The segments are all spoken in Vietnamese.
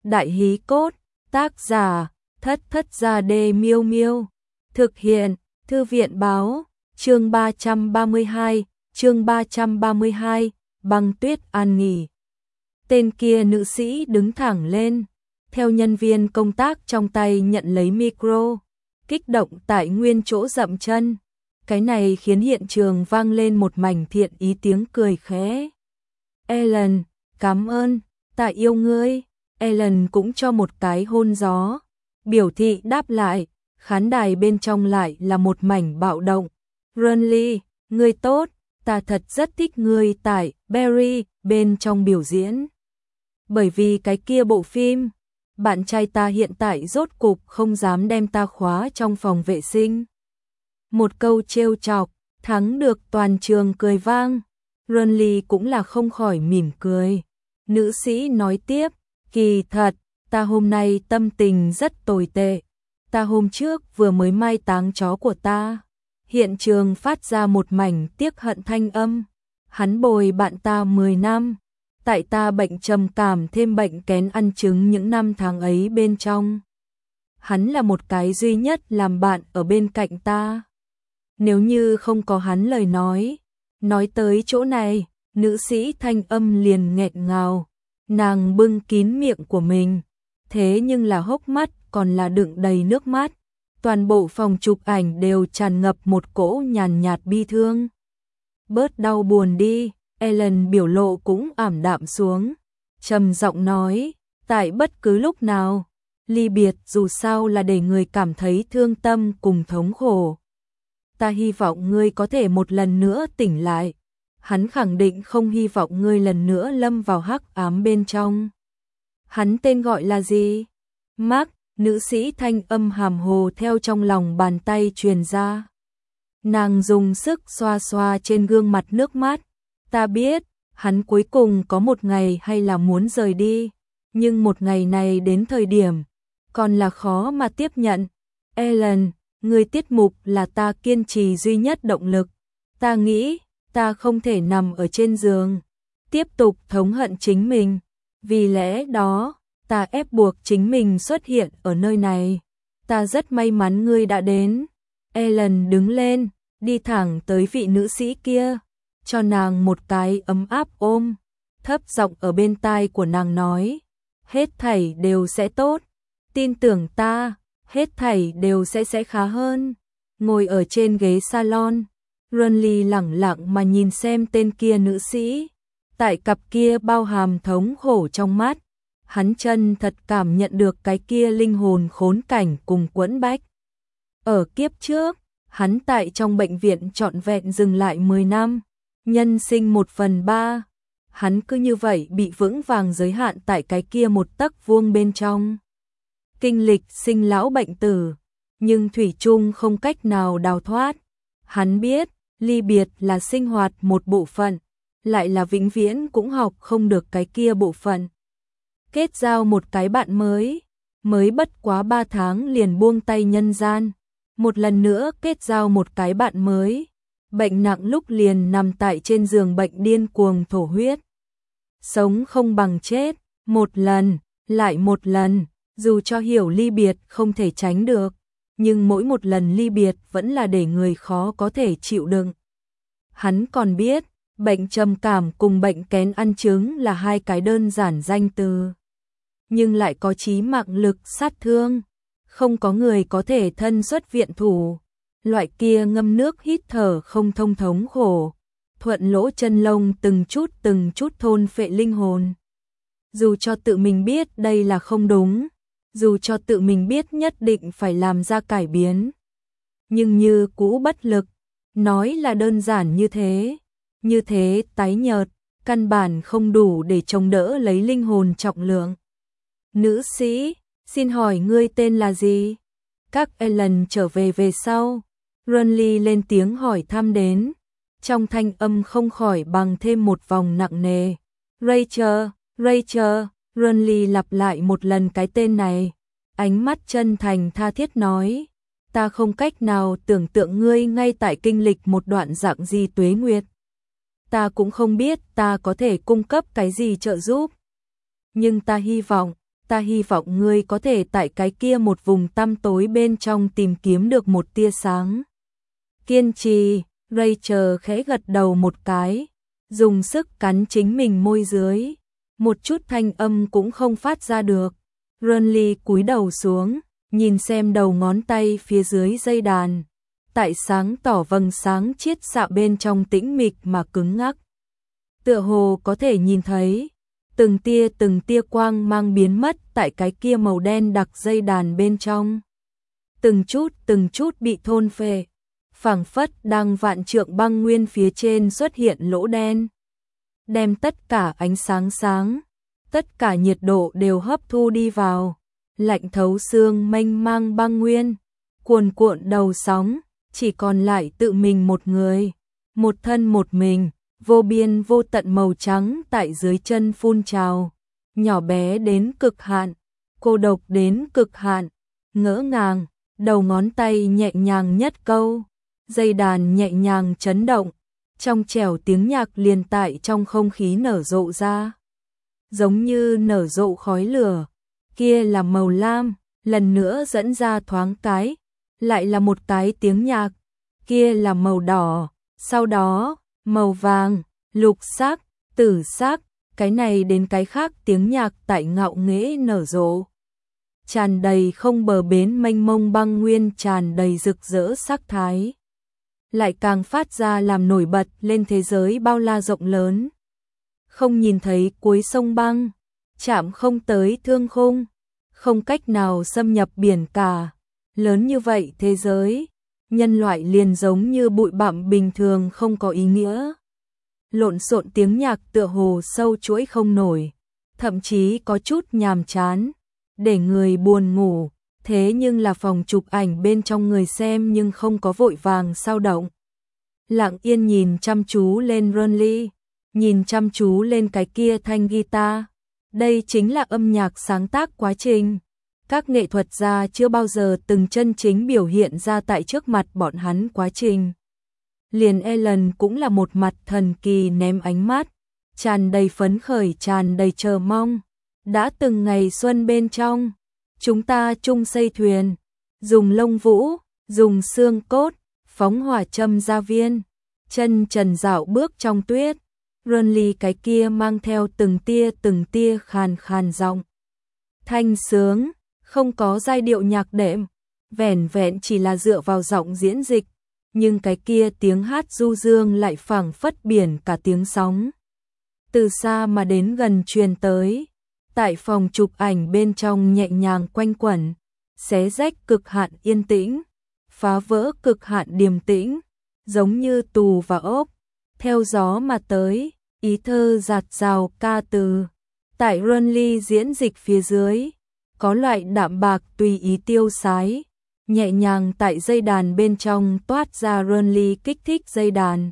Đại hí cốt, tác giả, Thất Thất Gia Đê Miêu Miêu. Thực hiện, Thư viện báo, chương 332, Băng Tuyết An nghỉ. Tên kia nữ sĩ đứng thẳng lên, theo nhân viên công tác trong tay nhận lấy micro, kích động tại nguyên chỗ dậm chân. Cái này khiến hiện trường vang lên một mảnh thiện ý tiếng cười khẽ. Ellen, cảm ơn, ta yêu ngươi. Ellen cũng cho một cái hôn gió, biểu thị đáp lại. Khán đài bên trong lại là một mảnh bạo động. Renly, ngươi tốt, ta thật rất thích ngươi tại Barry bên trong biểu diễn. Bởi vì cái kia bộ phim, bạn trai ta hiện tại rốt cục không dám đem ta khóa trong phòng vệ sinh. Một câu trêu chọc, thắng được toàn trường cười vang. Renly cũng là không khỏi mỉm cười. Nữ sĩ nói tiếp, kỳ thật, ta hôm nay tâm tình rất tồi tệ. Ta hôm trước vừa mới mai táng chó của ta. Hiện trường phát ra một mảnh tiếc hận thanh âm. Hắn bồi bạn ta 10 năm. Tại ta bệnh trầm cảm thêm bệnh kén ăn trứng những năm tháng ấy bên trong. Hắn là một cái duy nhất làm bạn ở bên cạnh ta. Nếu như không có hắn lời nói tới chỗ này, nữ sĩ thanh âm liền nghẹn ngào. Nàng bưng kín miệng của mình. Thế nhưng là hốc mắt còn là đựng đầy nước mắt. Toàn bộ phòng chụp ảnh đều tràn ngập một cỗ nhàn nhạt bi thương. Bớt đau buồn đi, Ellen biểu lộ cũng ảm đạm xuống. Trầm giọng nói, tại bất cứ lúc nào, ly biệt dù sao là để người cảm thấy thương tâm cùng thống khổ. Ta hy vọng ngươi có thể một lần nữa tỉnh lại. Hắn khẳng định không hy vọng ngươi lần nữa lâm vào hắc ám bên trong. Hắn tên gọi là gì? Mark, nữ sĩ thanh âm hàm hồ theo trong lòng bàn tay truyền ra. Nàng dùng sức xoa xoa trên gương mặt nước mắt. Ta biết, hắn cuối cùng có một ngày hay là muốn rời đi, nhưng một ngày này đến thời điểm, còn là khó mà tiếp nhận. Ellen, người tiết mục là ta kiên trì duy nhất động lực. Ta nghĩ, ta không thể nằm ở trên giường, tiếp tục thống hận chính mình. Vì lẽ đó, ta ép buộc chính mình xuất hiện ở nơi này. Ta rất may mắn ngươi đã đến. Ellen đứng lên, đi thẳng tới vị nữ sĩ kia, cho nàng một cái ấm áp ôm, thấp giọng ở bên tai của nàng nói, hết thảy đều sẽ tốt, tin tưởng ta, hết thảy đều sẽ khá hơn. Ngồi ở trên ghế salon, Renly lẳng lặng mà nhìn xem tên kia nữ sĩ, tại cặp kia bao hàm thống khổ trong mắt, hắn chân thật cảm nhận được cái kia linh hồn khốn cảnh cùng quẫn bách. Ở kiếp trước, hắn tại trong bệnh viện trọn vẹn dừng lại 10 năm, nhân sinh 1/3, hắn cứ như vậy bị vững vàng giới hạn tại cái kia một tấc vuông bên trong. Kinh lịch sinh lão bệnh tử, nhưng thủy chung không cách nào đào thoát. Hắn biết, ly biệt là sinh hoạt một bộ phận, lại là vĩnh viễn cũng học không được cái kia bộ phận. Kết giao một cái bạn mới bất quá 3 tháng liền buông tay nhân gian. Một lần nữa kết giao một cái bạn mới, bệnh nặng lúc liền nằm tại trên giường bệnh điên cuồng thổ huyết. Sống không bằng chết, một lần, lại một lần, dù cho hiểu ly biệt không thể tránh được, nhưng mỗi một lần ly biệt vẫn là để người khó có thể chịu đựng. Hắn còn biết, bệnh trầm cảm cùng bệnh kén ăn trứng là hai cái đơn giản danh từ, nhưng lại có chí mạng lực sát thương. Không có người có thể thân xuất viện thủ, loại kia ngâm nước hít thở không thông thống khổ, thuận lỗ chân lông từng chút thôn phệ linh hồn. Dù cho tự mình biết đây là không đúng, dù cho tự mình biết nhất định phải làm ra cải biến, nhưng như cũ bất lực. Nói là đơn giản như thế tái nhợt, căn bản không đủ để chống đỡ lấy linh hồn trọng lượng. Nữ sĩ, xin hỏi ngươi tên là gì? Các Ellen trở về sau, Renly lên tiếng hỏi thăm đến, trong thanh âm không khỏi bằng thêm một vòng nặng nề. Rachel, Renly lặp lại một lần cái tên này, ánh mắt chân thành tha thiết nói, ta không cách nào tưởng tượng ngươi ngay tại kinh lịch một đoạn dạng gì tuế nguyệt. Ta cũng không biết ta có thể cung cấp cái gì trợ giúp, nhưng ta hy vọng ta hy vọng ngươi có thể tại cái kia một vùng tăm tối bên trong tìm kiếm được một tia sáng. Kiên trì, Rachel khẽ gật đầu một cái, dùng sức cắn chính mình môi dưới, một chút thanh âm cũng không phát ra được. Renly cúi đầu xuống, nhìn xem đầu ngón tay phía dưới dây đàn, tại sáng tỏ vầng sáng chiết xạ bên trong tĩnh mịch mà cứng ngắc. Tựa hồ có thể nhìn thấy, từng tia quang mang biến mất tại cái kia màu đen đặc dây đàn bên trong. Từng chút bị thôn phệ, phảng phất đang vạn trượng băng nguyên phía trên xuất hiện lỗ đen, đem tất cả ánh sáng sáng, tất cả nhiệt độ đều hấp thu đi vào, lạnh thấu xương mênh mang băng nguyên, cuồn cuộn đầu sóng, chỉ còn lại tự mình một người, một thân một mình, vô biên vô tận màu trắng tại dưới chân phun trào, nhỏ bé đến cực hạn, cô độc đến cực hạn, ngỡ ngàng, đầu ngón tay nhẹ nhàng nhất câu, dây đàn nhẹ nhàng chấn động, trong trẻo tiếng nhạc liền tại trong không khí nở rộ ra, giống như nở rộ khói lửa. Kia là màu lam, lần nữa dẫn ra thoáng cái, lại là một cái tiếng nhạc, kia là màu đỏ, sau đó, màu vàng, lục sắc, tử sắc, cái này đến cái khác tiếng nhạc tại ngạo nghễ nở rộ. Tràn đầy không bờ bến mênh mông băng nguyên, tràn đầy rực rỡ sắc thái, lại càng phát ra làm nổi bật lên thế giới bao la rộng lớn. Không nhìn thấy cuối sông băng, chạm không tới thương khung, không cách nào xâm nhập biển cả. Lớn như vậy thế giới, nhân loại liền giống như bụi bặm bình thường không có ý nghĩa. Lộn xộn tiếng nhạc tựa hồ sâu chuỗi không nổi, thậm chí có chút nhàm chán, để người buồn ngủ. Thế nhưng là phòng chụp ảnh bên trong người xem nhưng không có vội vàng sao động. Lặng yên nhìn chăm chú lên Renly, nhìn chăm chú lên cái kia thanh guitar. Đây chính là âm nhạc sáng tác quá trình. Các nghệ thuật gia chưa bao giờ từng chân chính biểu hiện ra tại trước mặt bọn hắn quá trình. Liền Ellen cũng là một mặt thần kỳ ném ánh mắt, tràn đầy phấn khởi, tràn đầy chờ mong. Đã từng ngày xuân bên trong, chúng ta chung xây thuyền, dùng lông vũ, dùng xương cốt, phóng hỏa châm gia viên, chân trần dạo bước trong tuyết. Renly cái kia mang theo từng tia khàn khàn giọng. Thanh sướng, không có giai điệu nhạc đệm, vẻn vẹn chỉ là dựa vào giọng diễn dịch, nhưng cái kia tiếng hát du dương lại phảng phất biển cả tiếng sóng. Từ xa mà đến gần truyền tới, tại phòng chụp ảnh bên trong nhẹ nhàng quanh quẩn, xé rách cực hạn yên tĩnh, phá vỡ cực hạn điềm tĩnh, giống như tù và ốp, theo gió mà tới, ý thơ dạt dào ca từ. Tại Renly diễn dịch phía dưới, có loại đạm bạc tùy ý tiêu sái, nhẹ nhàng tại dây đàn bên trong toát ra. Renly kích thích dây đàn,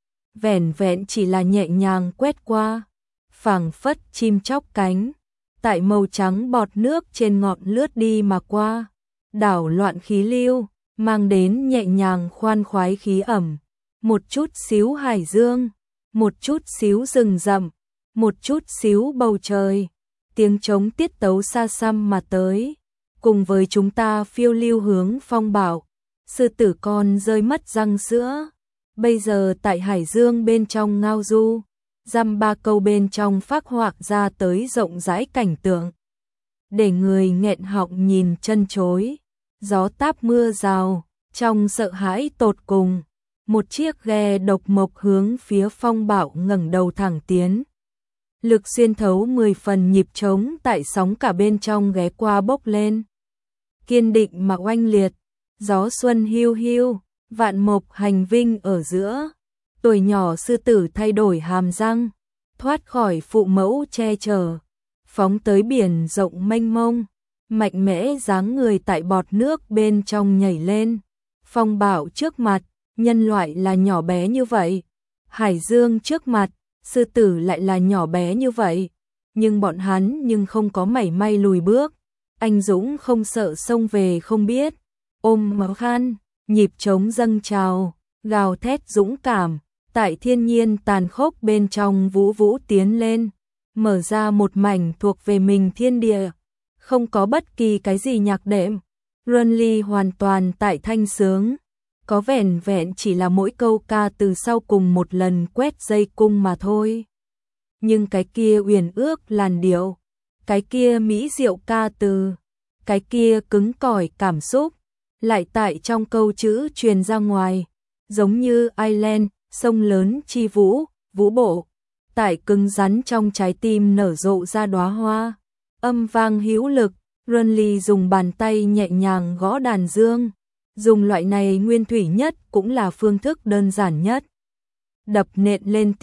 vẻn vẹn chỉ là nhẹ nhàng quét qua, phảng phất chim chóc cánh, tại màu trắng bọt nước trên ngọn lướt đi mà qua, đảo loạn khí lưu, mang đến nhẹ nhàng khoan khoái khí ẩm, một chút xíu hải dương, một chút xíu rừng rậm, một chút xíu bầu trời, tiếng trống tiết tấu xa xăm mà tới, cùng với chúng ta phiêu lưu hướng phong bạo, sư tử con rơi mất răng sữa, bây giờ tại hải dương bên trong ngao du, dăm ba câu bên trong phác họa ra tới rộng rãi cảnh tượng, để người nghẹn họng nhìn chân chối. Gió táp mưa rào, trong sợ hãi tột cùng, một chiếc ghe độc mộc hướng phía phong bạo ngẩng đầu thẳng tiến. Lực xuyên thấu 10 phần, nhịp trống tại sóng cả bên trong ghé qua bốc lên. Kiên định mà oanh liệt, gió xuân hiu hiu, vạn mộc hành vinh ở giữa. Tuổi nhỏ sư tử thay đổi hàm răng, thoát khỏi phụ mẫu che chở, phóng tới biển rộng mênh mông, mạnh mẽ dáng người tại bọt nước bên trong nhảy lên. Phong bạo trước mặt, nhân loại là nhỏ bé như vậy. Hải dương trước mặt, sư tử lại là nhỏ bé như vậy. Nhưng bọn hắn nhưng không có mảy may lùi bước. Anh dũng không sợ xông về không biết. Ôm máu khan, nhịp trống dâng trào, gào thét dũng cảm. Tại thiên nhiên tàn khốc bên trong vũ vũ tiến lên, mở ra một mảnh thuộc về mình thiên địa. không có bất kỳ cái gì nhạc đệm. Runly hoàn toàn tại thanh sướng, có vẻn vẹn chỉ là mỗi câu ca từ sau cùng một lần quét dây cung mà thôi. Nhưng cái kia uyển ước làn điệu, cái kia mỹ diệu ca từ, cái kia cứng cỏi cảm xúc, lại tại trong câu chữ truyền ra ngoài, giống như Island, sông lớn chi vũ, vũ bộ, tại cứng rắn trong trái tim nở rộ ra đóa hoa, âm vang hữu lực. Runly dùng bàn tay nhẹ nhàng gõ đàn dương, dùng loại này nguyên thủy nhất cũng là phương thức đơn giản nhất. Đập nện lên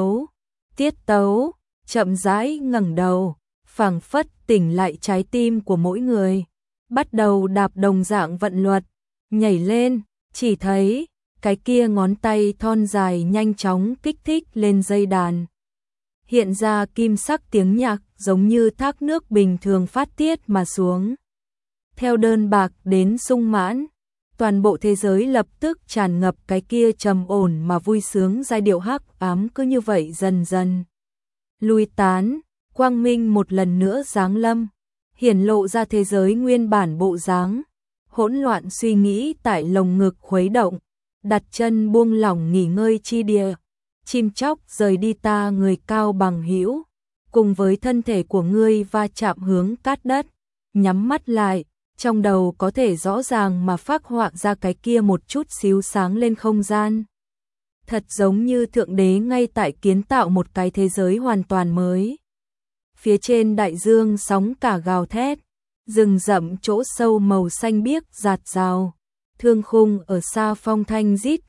tiết tấu, chậm rãi ngẩng đầu, phảng phất tỉnh lại trái tim của mỗi người, bắt đầu đạp đồng dạng vận luật, nhảy lên, chỉ thấy cái kia ngón tay thon dài nhanh chóng kích thích lên dây đàn. Hiện ra kim sắc tiếng nhạc giống như thác nước bình thường phát tiết mà xuống. Theo đơn bạc đến sung mãn, toàn bộ thế giới lập tức tràn ngập cái kia trầm ổn mà vui sướng giai điệu hắc ám cứ như vậy dần dần lui tán, quang minh một lần nữa giáng lâm, hiển lộ ra thế giới nguyên bản bộ dáng. Hỗn loạn suy nghĩ tại lồng ngực khuấy động, đặt chân buông lỏng nghỉ ngơi chi địa. Chim chóc rời đi ta người cao bằng hữu, cùng với thân thể của ngươi va chạm hướng cát đất, nhắm mắt lại, trong đầu có thể rõ ràng mà phác họa ra cái kia một chút xíu sáng lên không gian. Thật giống như Thượng Đế ngay tại kiến tạo một cái thế giới hoàn toàn mới. Phía trên đại dương sóng cả gào thét, rừng rậm chỗ sâu màu xanh biếc rạt rào, thương khung ở xa phong thanh rít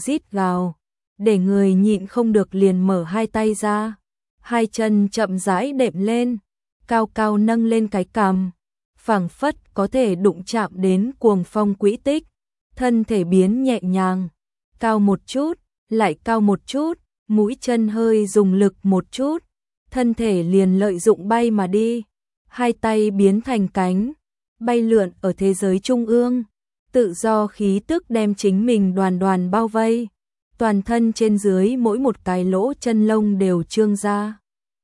gào. Để người nhịn không được liền mở hai tay ra, hai chân chậm rãi đệm lên, cao cao nâng lên cái cằm, phảng phất có thể đụng chạm đến cuồng phong quỹ tích, thân thể biến nhẹ nhàng, cao một chút, lại cao một chút, mũi chân hơi dùng lực một chút, thân thể liền lợi dụng bay mà đi, hai tay biến thành cánh, bay lượn ở thế giới trung ương, tự do khí tức đem chính mình đoàn đoàn bao vây. Toàn thân trên dưới mỗi một cái lỗ chân lông đều trương ra.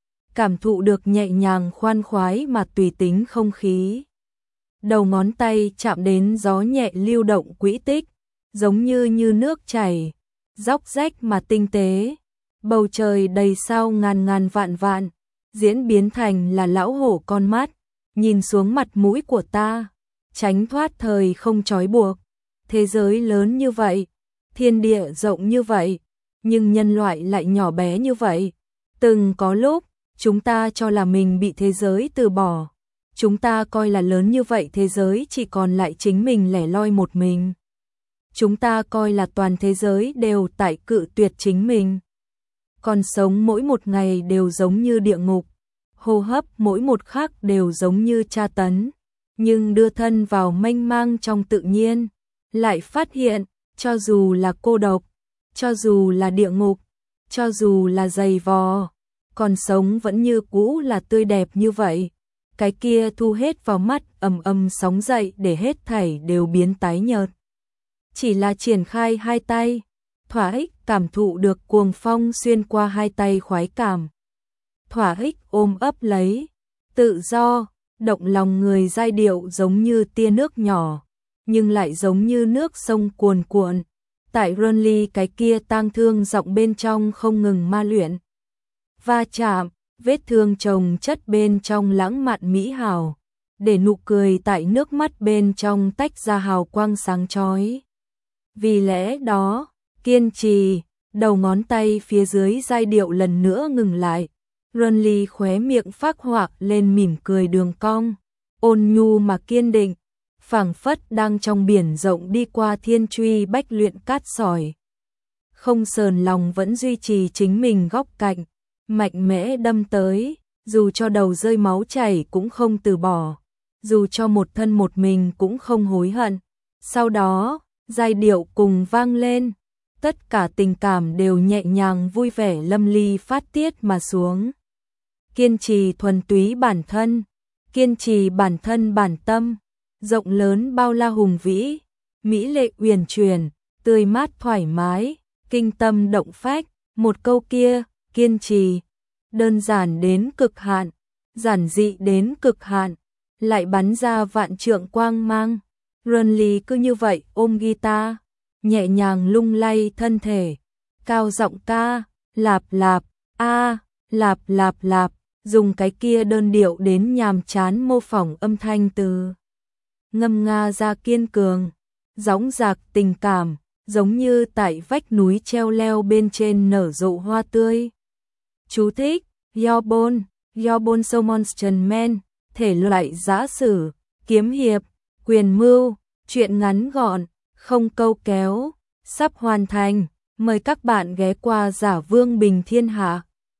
Cảm thụ được nhẹ nhàng khoan khoái mà tùy tính không khí. Đầu ngón tay chạm đến gió nhẹ lưu động quỹ tích, giống như nước chảy, róc rách mà tinh tế. Bầu trời đầy sao ngàn ngàn vạn, diễn biến thành là lão hổ con mắt, nhìn xuống mặt mũi của ta, tránh thoát thời không trói buộc. Thế giới lớn như vậy, thiên địa rộng như vậy, nhưng nhân loại lại nhỏ bé như vậy. Từng có lúc, chúng ta cho là mình bị thế giới từ bỏ. Chúng ta coi là lớn như vậy thế giới chỉ còn lại chính mình lẻ loi một mình. Chúng ta coi là toàn thế giới đều tại cự tuyệt chính mình. Còn sống mỗi một ngày đều giống như địa ngục, hô hấp mỗi một khắc đều giống như tra tấn. Nhưng đưa thân vào mênh mang trong tự nhiên, lại phát hiện, cho dù là cô độc, cho dù là địa ngục, cho dù là dày vò, còn sống vẫn như cũ là tươi đẹp như vậy. Cái kia thu hết vào mắt ầm sóng dậy để hết thảy đều biến tái nhợt. Chỉ là triển khai hai tay, thỏa ích cảm thụ được cuồng phong xuyên qua hai tay khoái cảm. Thỏa ích ôm ấp lấy, tự do, động lòng người giai điệu giống như tia nước nhỏ, nhưng lại giống như nước sông cuồn cuộn. Tại Runly cái kia tang thương giọng bên trong không ngừng ma luyện. Va chạm, vết thương chồng chất bên trong lãng mạn mỹ hào, để nụ cười tại nước mắt bên trong tách ra hào quang sáng chói. Vì lẽ đó, kiên trì, đầu ngón tay phía dưới giai điệu lần nữa ngừng lại. Runly khóe miệng phác họa lên mỉm cười đường cong, ôn nhu mà kiên định, phảng phất đang trong biển rộng đi qua thiên truy bách luyện cát sỏi. Không sờn lòng vẫn duy trì chính mình góc cạnh, mạnh mẽ đâm tới, dù cho đầu rơi máu chảy cũng không từ bỏ, dù cho một thân một mình cũng không hối hận. Sau đó, giai điệu cùng vang lên, tất cả tình cảm đều nhẹ nhàng vui vẻ lâm ly phát tiết mà xuống. Kiên trì thuần túy bản thân, kiên trì bản thân bản tâm, rộng lớn bao la hùng vĩ, mỹ lệ uyển chuyển, tươi mát thoải mái, kinh tâm động phách. Một câu kia, kiên trì, đơn giản đến cực hạn, giản dị đến cực hạn, lại bắn ra vạn trượng quang mang. Renly cứ như vậy ôm guitar, nhẹ nhàng lung lay thân thể, cao giọng ca, lạp lạp, a, lạp lạp lạp, dùng cái kia đơn điệu đến nhàm chán mô phỏng âm thanh từ ngâm nga ra kiên cường, dõng dạc tình cảm, giống như tại vách núi treo leo bên trên nở rộ hoa tươi. Chú thích: Yobon So Monster Man, thể loại giã sử, kiếm hiệp, quyền mưu, truyện ngắn gọn, không câu kéo, sắp hoàn thành. Mời các bạn ghé qua Giả Vương Bình Thiên Hạ.